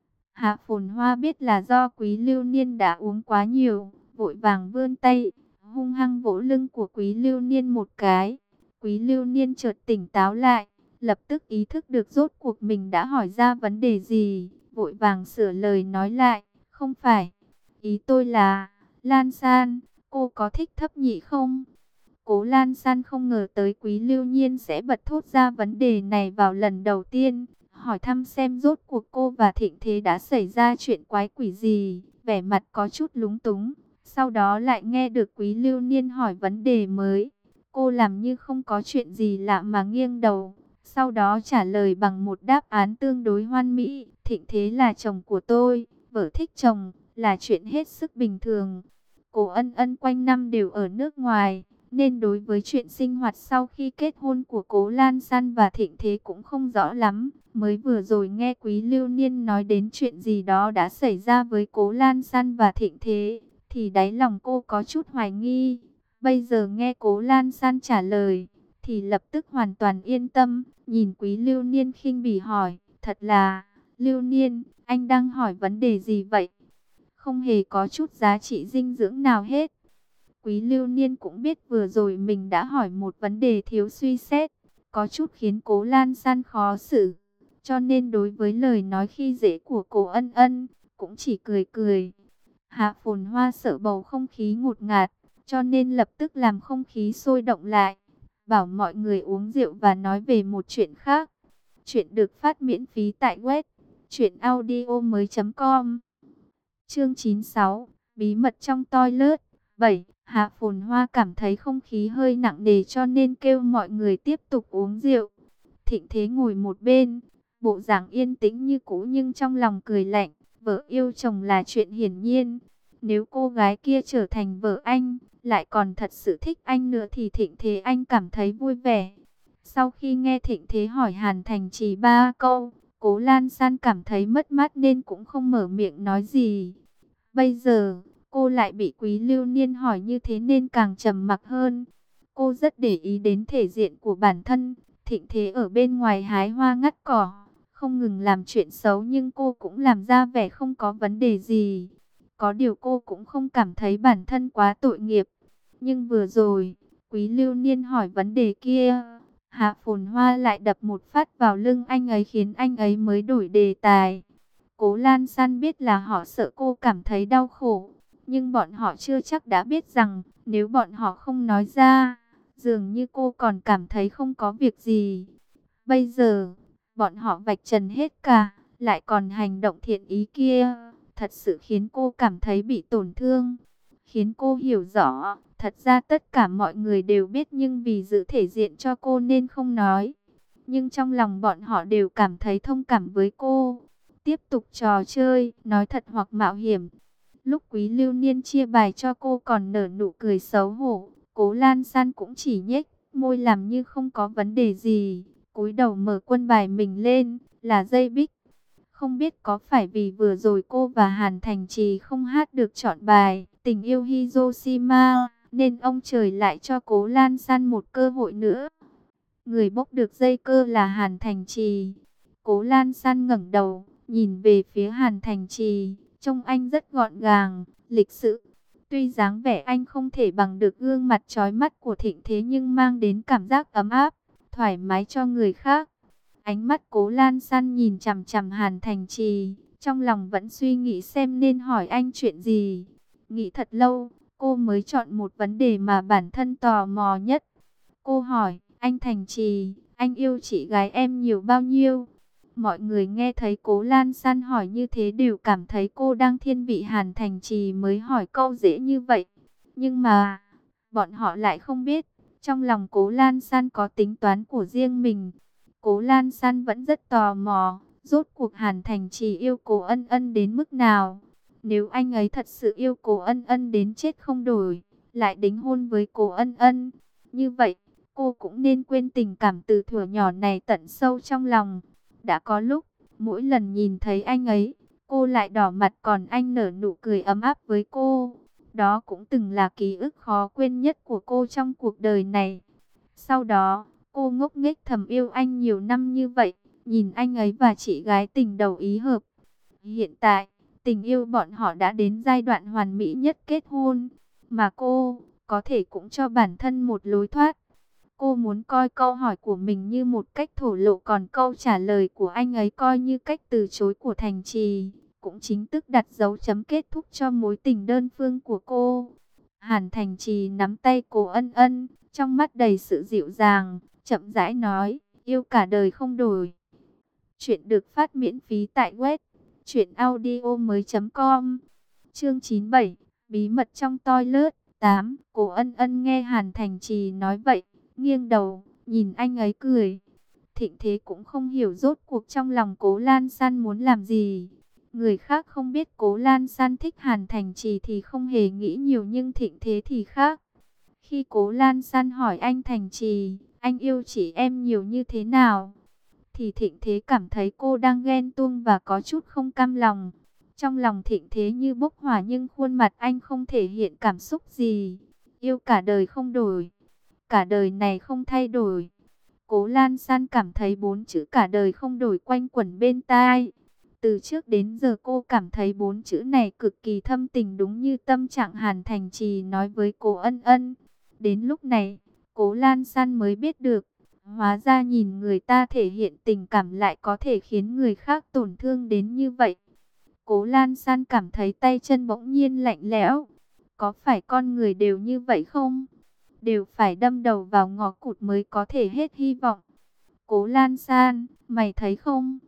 Hạ Phồn Hoa biết là do Quý Lưu Niên đã uống quá nhiều, vội vàng vươn tay, hung hăng vỗ lưng của Quý Lưu Niên một cái. Quý Lưu Niên chợt tỉnh táo lại, lập tức ý thức được rốt cuộc mình đã hỏi ra vấn đề gì, vội vàng sửa lời nói lại, không phải, ý tôi là, Lan San, cô có thích thấp nhị không? Cố Lan San không ngờ tới Quý Lưu Nhiên sẽ bật thốt ra vấn đề này vào lần đầu tiên, hỏi thăm xem rốt cuộc cô và Thịnh Thế đã xảy ra chuyện quái quỷ gì, vẻ mặt có chút lúng túng. Sau đó lại nghe được Quý Lưu Niên hỏi vấn đề mới. Cô làm như không có chuyện gì lạ mà nghiêng đầu. Sau đó trả lời bằng một đáp án tương đối hoan mỹ. Thịnh Thế là chồng của tôi, vợ thích chồng, là chuyện hết sức bình thường. Cố Ân Ân quanh năm đều ở nước ngoài, nên đối với chuyện sinh hoạt sau khi kết hôn của Cố Lan San và Thịnh Thế cũng không rõ lắm. Mới vừa rồi nghe Quý Lưu Niên nói đến chuyện gì đó đã xảy ra với Cố Lan San và Thịnh Thế, thì đáy lòng cô có chút hoài nghi. Bây giờ nghe Cố Lan San trả lời, thì lập tức hoàn toàn yên tâm, nhìn Quý Lưu Niên khinh bỉ hỏi, thật là, Lưu Niên, anh đang hỏi vấn đề gì vậy? Không hề có chút giá trị dinh dưỡng nào hết. Quý Lưu Niên cũng biết vừa rồi mình đã hỏi một vấn đề thiếu suy xét, có chút khiến Cố Lan San khó xử. Cho nên đối với lời nói khi dễ của Cố Ân Ân, cũng chỉ cười cười. Hạ Phồn Hoa sợ bầu không khí ngột ngạt, cho nên lập tức làm không khí sôi động lại, bảo mọi người uống rượu và nói về một chuyện khác. Chuyện được phát miễn phí tại web Chuyện audio mới com. Chương chín mươi sáu. Bí mật trong toilet. bảy. Hạ Phồn Hoa cảm thấy không khí hơi nặng nề cho nên kêu mọi người tiếp tục uống rượu. Thịnh Thế ngồi một bên, bộ dạng yên tĩnh như cũ nhưng trong lòng cười lạnh. Vợ yêu chồng là chuyện hiển nhiên. Nếu cô gái kia trở thành vợ anh, lại còn thật sự thích anh nữa thì Thịnh Thế anh cảm thấy vui vẻ. Sau khi nghe Thịnh Thế hỏi Hàn Thành Trì ba câu, Cố Lan San cảm thấy mất mát nên cũng không mở miệng nói gì. Bây giờ, cô lại bị Quý Lưu Niên hỏi như thế nên càng trầm mặc hơn. Cô rất để ý đến thể diện của bản thân. Thịnh Thế ở bên ngoài hái hoa ngắt cỏ, không ngừng làm chuyện xấu nhưng cô cũng làm ra vẻ không có vấn đề gì. Có điều cô cũng không cảm thấy bản thân quá tội nghiệp. Nhưng vừa rồi, Quý Lưu Niên hỏi vấn đề kia, Hạ Phồn Hoa lại đập một phát vào lưng anh ấy khiến anh ấy mới đổi đề tài. Cố Lan San biết là họ sợ cô cảm thấy đau khổ, nhưng bọn họ chưa chắc đã biết rằng nếu bọn họ không nói ra, dường như cô còn cảm thấy không có việc gì. Bây giờ, bọn họ vạch trần hết cả, lại còn hành động thiện ý kia, thật sự khiến cô cảm thấy bị tổn thương. Khiến cô hiểu rõ, thật ra tất cả mọi người đều biết nhưng vì giữ thể diện cho cô nên không nói. Nhưng trong lòng bọn họ đều cảm thấy thông cảm với cô. Tiếp tục trò chơi, nói thật hoặc mạo hiểm. Lúc Quý Lưu Niên chia bài cho cô còn nở nụ cười xấu hổ, Cố Lan San cũng chỉ nhếch môi làm như không có vấn đề gì. Cúi đầu mở quân bài mình lên, là dây bích. Không biết có phải vì vừa rồi cô và Hàn Thành Trì không hát được chọn bài Tình yêu Hiroshima, nên ông trời lại cho Cố Lan San một cơ hội nữa. Người bốc được dây cơ là Hàn Thành Trì. Cố Lan San ngẩng đầu, nhìn về phía Hàn Thành Trì, trông anh rất gọn gàng, lịch sự. Tuy dáng vẻ anh không thể bằng được gương mặt chói mắt của Thịnh Thế nhưng mang đến cảm giác ấm áp, thoải mái cho người khác. Ánh mắt Cố Lan San nhìn chằm chằm Hàn Thành Trì, trong lòng vẫn suy nghĩ xem nên hỏi anh chuyện gì. Nghĩ thật lâu, cô mới chọn một vấn đề mà bản thân tò mò nhất. Cô hỏi, anh Thành Trì, anh yêu chị gái em nhiều bao nhiêu? Mọi người nghe thấy Cố Lan San hỏi như thế đều cảm thấy cô đang thiên vị Hàn Thành Trì mới hỏi câu dễ như vậy. Nhưng mà, bọn họ lại không biết, trong lòng Cố Lan San có tính toán của riêng mình. Cố Lan San vẫn rất tò mò, rốt cuộc Hàn Thành Trì yêu Cố Ân Ân đến mức nào. Nếu anh ấy thật sự yêu Cố Ân Ân đến chết không đổi, lại đính hôn với Cố Ân Ân, như vậy, cô cũng nên quên tình cảm từ thuở nhỏ này tận sâu trong lòng. Đã có lúc, mỗi lần nhìn thấy anh ấy, cô lại đỏ mặt còn anh nở nụ cười ấm áp với cô. Đó cũng từng là ký ức khó quên nhất của cô trong cuộc đời này. Sau đó, cô ngốc nghếch thầm yêu anh nhiều năm như vậy, nhìn anh ấy và chị gái tình đầu ý hợp. Hiện tại, tình yêu bọn họ đã đến giai đoạn hoàn mỹ nhất kết hôn, mà cô có thể cũng cho bản thân một lối thoát. Cô muốn coi câu hỏi của mình như một cách thổ lộ, còn câu trả lời của anh ấy coi như cách từ chối của Thành Trì, cũng chính thức đặt dấu chấm kết thúc cho mối tình đơn phương của cô. Hàn Thành Trì nắm tay Cố Ân Ân, trong mắt đầy sự dịu dàng, chậm rãi nói, yêu cả đời không đổi. Chuyện được phát miễn phí tại web truyện audio mới com. Chương chín mươi bảy, bí mật trong toilet. tám. Cố Ân Ân nghe Hàn Thành Trì nói vậy, nghiêng đầu, nhìn anh ấy cười. Thịnh Thế cũng không hiểu rốt cuộc trong lòng Cố Lan San muốn làm gì. Người khác không biết Cố Lan San thích Hàn Thành Trì thì không hề nghĩ nhiều, nhưng Thịnh Thế thì khác. Khi Cố Lan San hỏi anh Thành Trì, anh yêu chị em nhiều như thế nào, thì Thịnh Thế cảm thấy cô đang ghen tuông và có chút không cam lòng. Trong lòng Thịnh Thế như bốc hỏa nhưng khuôn mặt anh không thể hiện cảm xúc gì. Yêu cả đời không đổi, cả đời này không thay đổi. Cố Lan San cảm thấy bốn chữ cả đời không đổi quanh quẩn bên tai. Từ trước đến giờ cô cảm thấy bốn chữ này cực kỳ thâm tình, đúng như tâm trạng Hàn Thành Trì nói với Cố Ân Ân. Đến lúc này, Cố Lan San mới biết được, hóa ra nhìn người ta thể hiện tình cảm lại có thể khiến người khác tổn thương đến như vậy. Cố Lan San cảm thấy tay chân bỗng nhiên lạnh lẽo. Có phải con người đều như vậy không? Đều phải đâm đầu vào ngõ cụt mới có thể hết hy vọng. Cố Lan San, mày thấy không?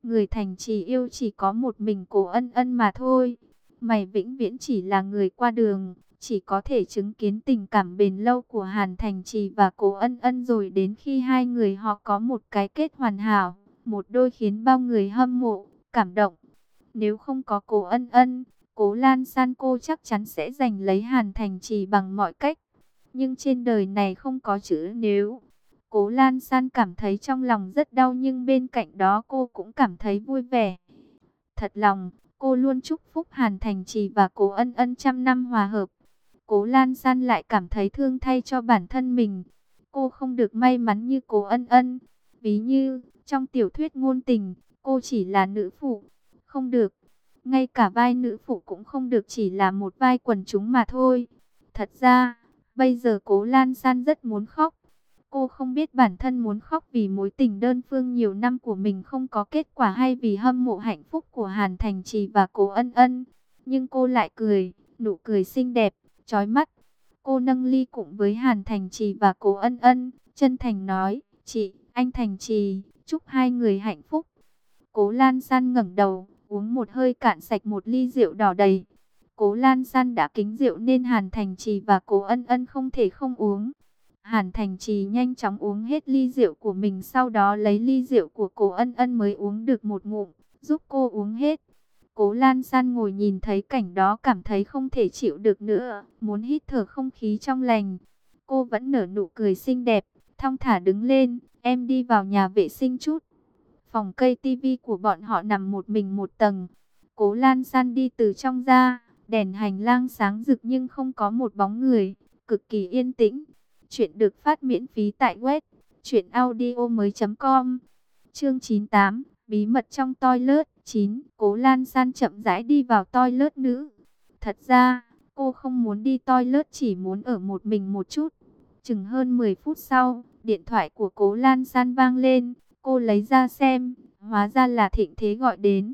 Người thành trì yêu chỉ có một mình Cố Ân Ân mà thôi. Mày vĩnh viễn chỉ là người qua đường, chỉ có thể chứng kiến tình cảm bền lâu của Hàn Thành Trì và Cố Ân Ân, rồi đến khi hai người họ có một cái kết hoàn hảo, một đôi khiến bao người hâm mộ, cảm động. Nếu không có Cố Ân Ân, Cố Lan San cô chắc chắn sẽ giành lấy Hàn Thành Trì bằng mọi cách. Nhưng trên đời này không có chữ nếu. Cố Lan San cảm thấy trong lòng rất đau, nhưng bên cạnh đó cô cũng cảm thấy vui vẻ. Thật lòng, cô luôn chúc phúc Hàn Thành Trì và Cố Ân Ân trăm năm hòa hợp. Cố Lan San lại cảm thấy thương thay cho bản thân mình. Cô không được may mắn như Cố Ân Ân. Ví như, trong tiểu thuyết ngôn tình, cô chỉ là nữ phụ. Không được. Ngay cả vai nữ phụ cũng không được, chỉ là một vai quần chúng mà thôi. Thật ra, bây giờ Cố Lan San rất muốn khóc. Cô không biết bản thân muốn khóc vì mối tình đơn phương nhiều năm của mình không có kết quả, hay vì hâm mộ hạnh phúc của Hàn Thành Trì và Cố Ân Ân. Nhưng cô lại cười, nụ cười xinh đẹp, chói mắt. Cô nâng ly cùng với Hàn Thành Trì và Cố Ân Ân, chân thành nói, chị, anh Thành Trì, chúc hai người hạnh phúc. Cố Lan San ngẩng đầu, uống một hơi cạn sạch một ly rượu đỏ đầy. Cố Lan San đã kính rượu nên Hàn Thành Trì và Cố Ân Ân không thể không uống. Hàn Thành Trì nhanh chóng uống hết ly rượu của mình, sau đó lấy ly rượu của Cố Ân Ân mới uống được một ngụm, giúp cô uống hết. Cố Lan San ngồi nhìn thấy cảnh đó cảm thấy không thể chịu được nữa, muốn hít thở không khí trong lành. Cô vẫn nở nụ cười xinh đẹp, thong thả đứng lên, em đi vào nhà vệ sinh chút. Phòng cây tivi của bọn họ nằm một mình một tầng. Cố Lan San đi từ trong ra, đèn hành lang sáng rực nhưng không có một bóng người, cực kỳ yên tĩnh. Chuyện được phát miễn phí tại web truyện audio mới chấm com. Chương chín mươi tám, bí mật trong toilet. Chín. Cố Lan San chậm rãi đi vào toilet nữ. Thật ra, cô không muốn đi toilet, chỉ muốn ở một mình một chút. Chừng hơn mười phút sau, điện thoại của Cố Lan San vang lên. Cô lấy ra xem, hóa ra là Thịnh Thế gọi đến.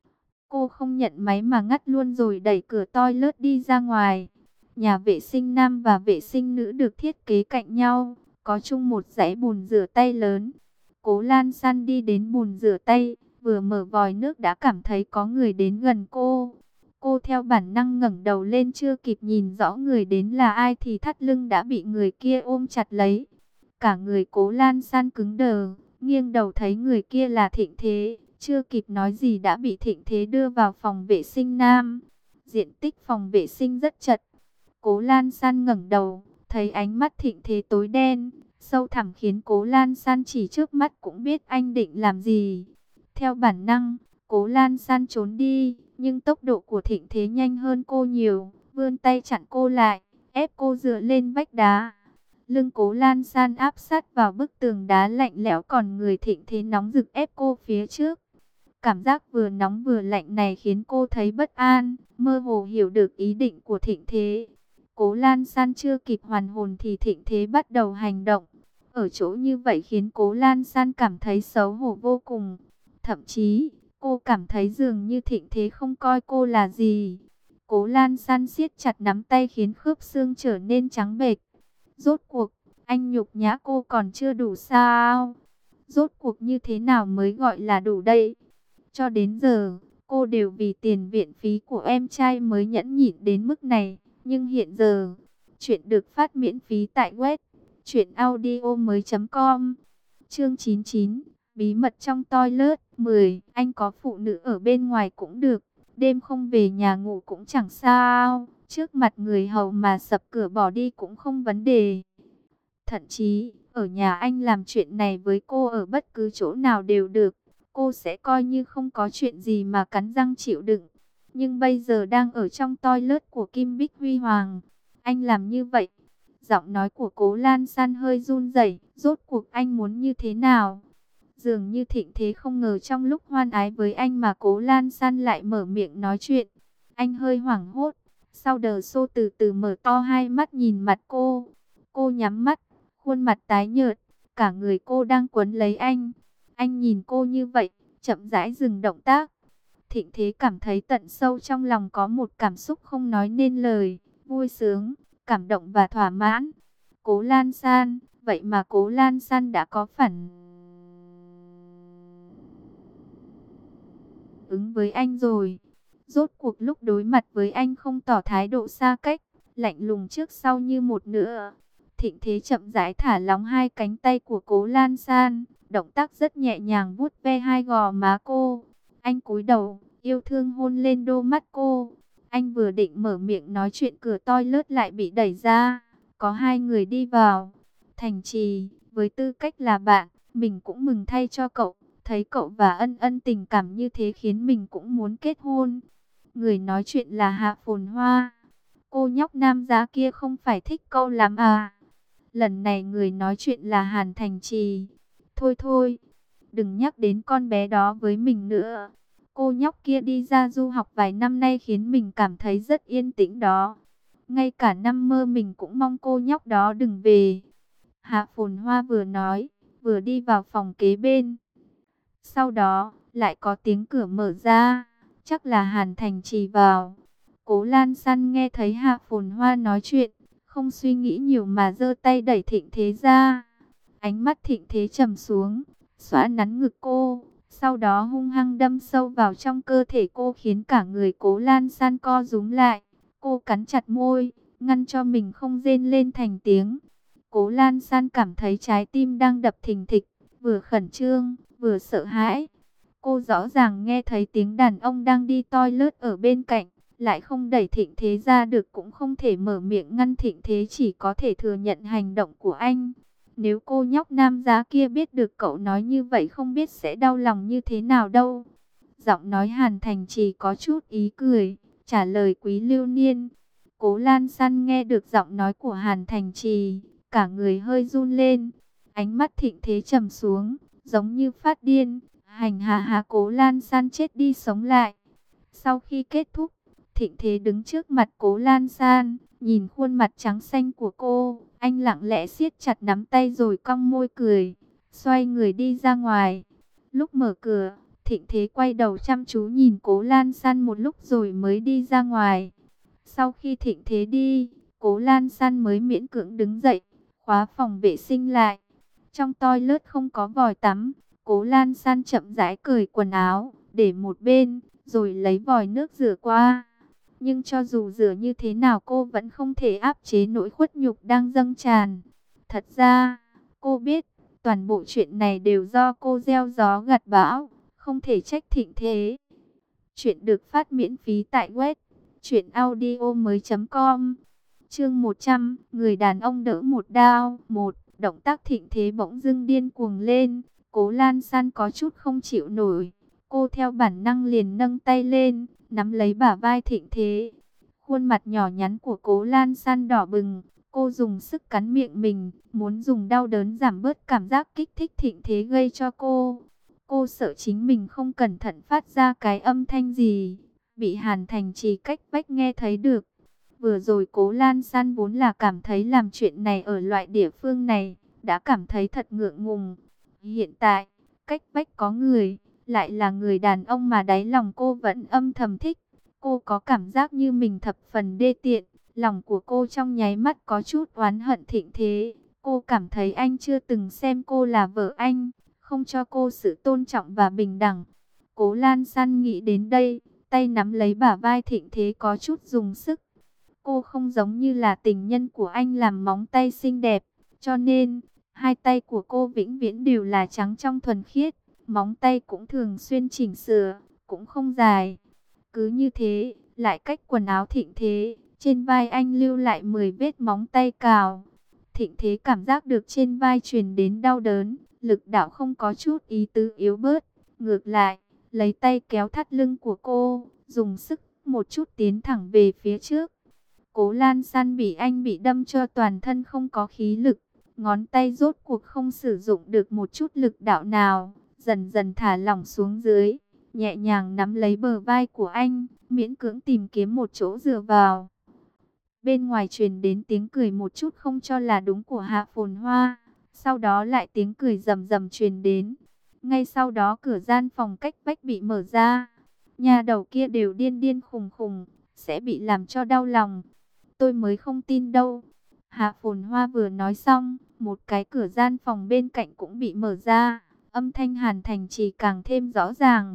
Cô không nhận máy mà ngắt luôn rồi đẩy cửa toilet đi ra ngoài. Nhà vệ sinh nam và vệ sinh nữ được thiết kế cạnh nhau, có chung một dãy bồn rửa tay lớn. Cố Lan San đi đến bồn rửa tay, vừa mở vòi nước đã cảm thấy có người đến gần cô. Cô theo bản năng ngẩng đầu lên, chưa kịp nhìn rõ người đến là ai thì thắt lưng đã bị người kia ôm chặt lấy. Cả người Cố Lan San cứng đờ, nghiêng đầu thấy người kia là Thịnh Thế. Chưa kịp nói gì đã bị Thịnh Thế đưa vào phòng vệ sinh nam. Diện tích phòng vệ sinh rất chật. Cố Lan San ngẩng đầu, thấy ánh mắt Thịnh Thế tối đen, sâu thẳm khiến Cố Lan San chỉ trước mắt cũng biết anh định làm gì. Theo bản năng, Cố Lan San trốn đi, nhưng tốc độ của Thịnh Thế nhanh hơn cô nhiều, vươn tay chặn cô lại, ép cô dựa lên vách đá. Lưng Cố Lan San áp sát vào bức tường đá lạnh lẽo, còn người Thịnh Thế nóng rực ép cô phía trước. Cảm giác vừa nóng vừa lạnh này khiến cô thấy bất an, mơ hồ hiểu được ý định của Thịnh Thế. Cố Lan San chưa kịp hoàn hồn thì Thịnh Thế bắt đầu hành động. Ở chỗ như vậy khiến Cố Lan San cảm thấy xấu hổ vô cùng. Thậm chí, cô cảm thấy dường như Thịnh Thế không coi cô là gì. Cố Lan San siết chặt nắm tay khiến khớp xương trở nên trắng bệch. Rốt cuộc, anh nhục nhã cô còn chưa đủ sao? Rốt cuộc như thế nào mới gọi là đủ đây? Cho đến giờ, cô đều vì tiền viện phí của em trai mới nhẫn nhịn đến mức này. Nhưng hiện giờ, chuyện được phát miễn phí tại web truyện audio mới chấm com. Chương chín mươi chín, bí mật trong toilet. Mười. Anh có phụ nữ ở bên ngoài cũng được, đêm không về nhà ngủ cũng chẳng sao. Trước mặt người hầu mà sập cửa bỏ đi cũng không vấn đề. Thậm chí, ở nhà anh làm chuyện này với cô ở bất cứ chỗ nào đều được. Cô sẽ coi như không có chuyện gì mà cắn răng chịu đựng. Nhưng bây giờ đang ở trong toilet của Kim Bích Huy Hoàng, anh làm như vậy. Giọng nói của Cố Lan San hơi run rẩy. Rốt cuộc anh muốn như thế nào? Dường như Thịnh Thế không ngờ trong lúc hoan ái với anh mà Cố Lan San lại mở miệng nói chuyện. Anh hơi hoảng hốt. Sau đờ xô từ từ mở to hai mắt nhìn mặt cô. Cô nhắm mắt, khuôn mặt tái nhợt, cả người cô đang quấn lấy anh. Anh nhìn cô như vậy, chậm rãi dừng động tác. Thịnh Thế cảm thấy tận sâu trong lòng có một cảm xúc không nói nên lời, vui sướng, cảm động và thỏa mãn. Cố Lan San, vậy mà Cố Lan San đã có phản ứng với anh rồi. Rốt cuộc lúc đối mặt với anh không tỏ thái độ xa cách, lạnh lùng trước sau như một nữa. Thịnh Thế chậm rãi thả lỏng hai cánh tay của Cố Lan San, động tác rất nhẹ nhàng vuốt ve hai gò má cô. Anh cúi đầu, yêu thương hôn lên đôi mắt cô. Anh vừa định mở miệng nói chuyện, cửa toilet lại bị đẩy ra. Có hai người đi vào. Thành Trì, với tư cách là bạn, mình cũng mừng thay cho cậu. Thấy cậu và Ân Ân tình cảm như thế khiến mình cũng muốn kết hôn. Người nói chuyện là Hạ Phồn Hoa. Cô nhóc nam giá kia không phải thích câu lắm à? Lần này người nói chuyện là Hàn Thành Trì. Thôi thôi, đừng nhắc đến con bé đó với mình nữa. Cô nhóc kia đi ra du học vài năm nay khiến mình cảm thấy rất yên tĩnh đó. Ngay cả năm mơ mình cũng mong cô nhóc đó đừng về. Hạ Phồn Hoa vừa nói, vừa đi vào phòng kế bên. Sau đó, lại có tiếng cửa mở ra. Chắc là Hàn Thành Trì vào. Cố Lan San nghe thấy Hạ Phồn Hoa nói chuyện, không suy nghĩ nhiều mà giơ tay đẩy Thịnh Thế ra. Ánh mắt Thịnh Thế trầm xuống, xõa nắn ngực cô, sau đó hung hăng đâm sâu vào trong cơ thể cô khiến cả người Cố Lan San co rúm lại. Cô cắn chặt môi, ngăn cho mình không rên lên thành tiếng. Cố Lan San cảm thấy trái tim đang đập thình thịch, vừa khẩn trương, vừa sợ hãi. Cô rõ ràng nghe thấy tiếng đàn ông đang đi toilet ở bên cạnh, lại không đẩy Thịnh Thế ra được, cũng không thể mở miệng ngăn Thịnh Thế, chỉ có thể thừa nhận hành động của anh. Nếu cô nhóc nam giá kia biết được cậu nói như vậy không biết sẽ đau lòng như thế nào đâu. Giọng nói Hàn Thành Trì có chút ý cười, trả lời Quý Lưu Niên. Cố Lan San nghe được giọng nói của Hàn Thành Trì, cả người hơi run lên. Ánh mắt Thịnh Thế trầm xuống, giống như phát điên, hành hạ hạ Cố Lan San chết đi sống lại. Sau khi kết thúc, Thịnh Thế đứng trước mặt Cố Lan San, nhìn khuôn mặt trắng xanh của cô, anh lặng lẽ siết chặt nắm tay rồi cong môi cười, xoay người đi ra ngoài. Lúc mở cửa, Thịnh Thế quay đầu chăm chú nhìn Cố Lan San một lúc rồi mới đi ra ngoài. Sau khi Thịnh Thế đi, Cố Lan San mới miễn cưỡng đứng dậy, khóa phòng vệ sinh lại. Trong toilet không có vòi tắm, Cố Lan San chậm rãi cởi quần áo, để một bên, rồi lấy vòi nước rửa qua. Nhưng cho dù rửa như thế nào cô vẫn không thể áp chế nỗi khuất nhục đang dâng tràn. Thật ra, cô biết, toàn bộ chuyện này đều do cô gieo gió gặt bão, không thể trách Thịnh Thế. Chuyện được phát miễn phí tại web truyện audio mới chấm com. Chương một trăm, người đàn ông đỡ một đao. Một, động tác Thịnh Thế bỗng dưng điên cuồng lên, Cố Lan San có chút không chịu nổi. Cô theo bản năng liền nâng tay lên, nắm lấy bả vai Thịnh Thế. Khuôn mặt nhỏ nhắn của Cố Lan San đỏ bừng, cô dùng sức cắn miệng mình, muốn dùng đau đớn giảm bớt cảm giác kích thích Thịnh Thế gây cho cô. Cô sợ chính mình không cẩn thận phát ra cái âm thanh gì, bị Hàn Thành Trì cách vách nghe thấy được. Vừa rồi Cố Lan San vốn là cảm thấy làm chuyện này ở loại địa phương này, đã cảm thấy thật ngượng ngùng. Hiện tại, cách vách có người, lại là người đàn ông mà đáy lòng cô vẫn âm thầm thích. Cô có cảm giác như mình thập phần đê tiện, lòng của cô trong nháy mắt có chút oán hận Thịnh Thế. Cô cảm thấy anh chưa từng xem cô là vợ anh, không cho cô sự tôn trọng và bình đẳng. Cố Lan San nghĩ đến đây, tay nắm lấy bả vai Thịnh Thế có chút dùng sức. Cô không giống như là tình nhân của anh làm móng tay xinh đẹp, cho nên hai tay của cô vĩnh viễn đều là trắng trong thuần khiết, móng tay cũng thường xuyên chỉnh sửa, cũng không dài. Cứ như thế, lại cách quần áo Thịnh Thế, trên vai anh lưu lại mười vết móng tay cào. Thịnh Thế cảm giác được trên vai truyền đến đau đớn, lực đạo không có chút ý tứ yếu bớt, ngược lại, lấy tay kéo thắt lưng của cô, dùng sức một chút tiến thẳng về phía trước. Cố Lan San bị anh bị đâm cho toàn thân không có khí lực, ngón tay rốt cuộc không sử dụng được một chút lực đạo nào, dần dần thả lỏng xuống dưới, nhẹ nhàng nắm lấy bờ vai của anh, miễn cưỡng tìm kiếm một chỗ dựa vào. Bên ngoài truyền đến tiếng cười một chút không cho là đúng của Hạ Phồn Hoa, sau đó lại tiếng cười rầm rầm truyền đến. Ngay sau đó cửa gian phòng cách vách bị mở ra. Nhà đầu kia đều điên điên khùng khùng, sẽ bị làm cho đau lòng. Tôi mới không tin đâu. Hạ Phồn Hoa vừa nói xong, một cái cửa gian phòng bên cạnh cũng bị mở ra. Âm thanh Hàn Thành Trì càng thêm rõ ràng.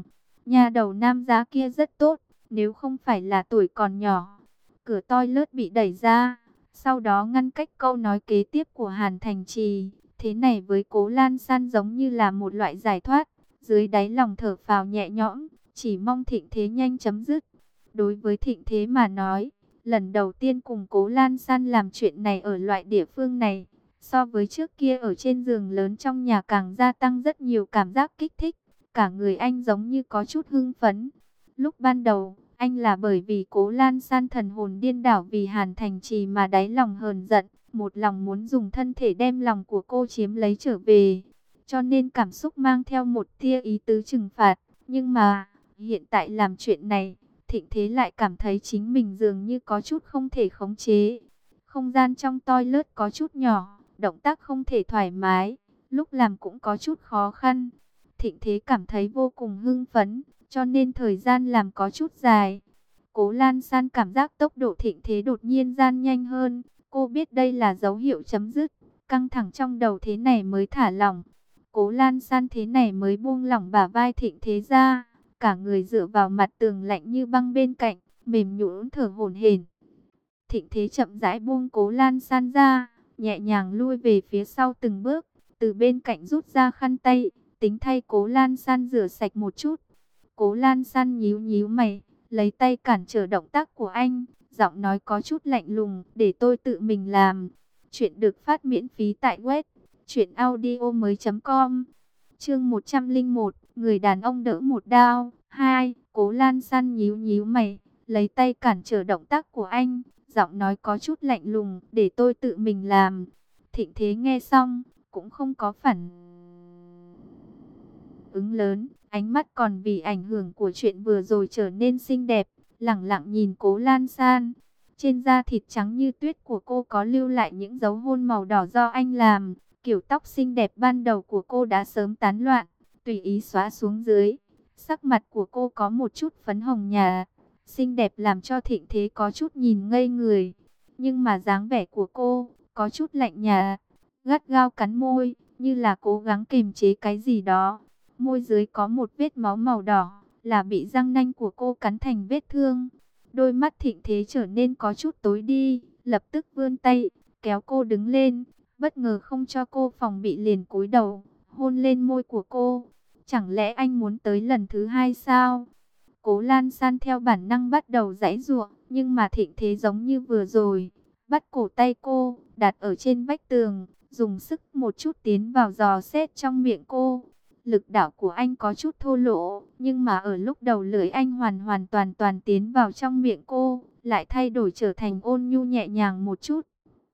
Nhà đầu nam giá kia rất tốt, nếu không phải là tuổi còn nhỏ. Cửa toilet bị đẩy ra, sau đó ngăn cách câu nói kế tiếp của Hàn Thành Trì. Thế này với Cố Lan San giống như là một loại giải thoát, dưới đáy lòng thở phào nhẹ nhõm, chỉ mong thịnh thế nhanh chấm dứt. Đối với thịnh thế mà nói, lần đầu tiên cùng Cố Lan San làm chuyện này ở loại địa phương này, so với trước kia ở trên giường lớn trong nhà càng gia tăng rất nhiều cảm giác kích thích. Cả người anh giống như có chút hưng phấn. Lúc ban đầu, anh là bởi vì Cố Lan San thần hồn điên đảo vì Hàn Thành Trì mà đáy lòng hờn giận, một lòng muốn dùng thân thể đem lòng của cô chiếm lấy trở về. Cho nên cảm xúc mang theo một tia ý tứ trừng phạt. Nhưng mà, hiện tại làm chuyện này, Thịnh Thế lại cảm thấy chính mình dường như có chút không thể khống chế. Không gian trong toilet có chút nhỏ, động tác không thể thoải mái, lúc làm cũng có chút khó khăn. Thịnh Thế cảm thấy vô cùng hưng phấn, cho nên thời gian làm có chút dài. Cố Lan San cảm giác tốc độ Thịnh Thế đột nhiên gian nhanh hơn. Cô biết đây là dấu hiệu chấm dứt. Căng thẳng trong đầu thế này mới thả lỏng. Cố Lan San thế này mới buông lỏng bả vai Thịnh Thế ra. Cả người dựa vào mặt tường lạnh như băng bên cạnh, mềm nhũn thở hổn hển. Thịnh Thế chậm rãi buông Cố Lan San ra, nhẹ nhàng lui về phía sau từng bước. Từ bên cạnh rút ra khăn tay, tính thay Cố Lan San rửa sạch một chút. Cố Lan San nhíu nhíu mày, lấy tay cản trở động tác của anh, giọng nói có chút lạnh lùng, để tôi tự mình làm. Chuyện được phát miễn phí tại web truyện audio mới chấm com. Chương một trăm lẻ một, người đàn ông đỡ một đao. Hai, Cố Lan San nhíu nhíu mày, lấy tay cản trở động tác của anh, giọng nói có chút lạnh lùng, để tôi tự mình làm. Thịnh Thế nghe xong, cũng không có phản ứng lớn, ánh mắt còn vì ảnh hưởng của chuyện vừa rồi trở nên xinh đẹp, lẳng lặng nhìn Cố Lan San. Trên da thịt trắng như tuyết của cô có lưu lại những dấu hôn màu đỏ do anh làm, kiểu tóc xinh đẹp ban đầu của cô đã sớm tán loạn, tùy ý xóa xuống dưới. Sắc mặt của cô có một chút phấn hồng nhạt, xinh đẹp làm cho Thịnh Thế có chút nhìn ngây người. Nhưng mà dáng vẻ của cô có chút lạnh nhạt, gắt gao cắn môi, như là cố gắng kiềm chế cái gì đó. Môi dưới có một vết máu màu đỏ, là bị răng nanh của cô cắn thành vết thương. Đôi mắt Thịnh Thế trở nên có chút tối đi, lập tức vươn tay, kéo cô đứng lên, bất ngờ không cho cô phòng bị liền cúi đầu, hôn lên môi của cô. Chẳng lẽ anh muốn tới lần thứ hai sao? Cố Lan San theo bản năng bắt đầu giãy giụa, nhưng mà Thịnh Thế giống như vừa rồi, bắt cổ tay cô, đặt ở trên vách tường, dùng sức một chút tiến vào dò xét trong miệng cô. Lực đạo của anh có chút thô lỗ, nhưng mà ở lúc đầu lưỡi anh hoàn hoàn toàn toàn tiến vào trong miệng cô, lại thay đổi trở thành ôn nhu nhẹ nhàng một chút.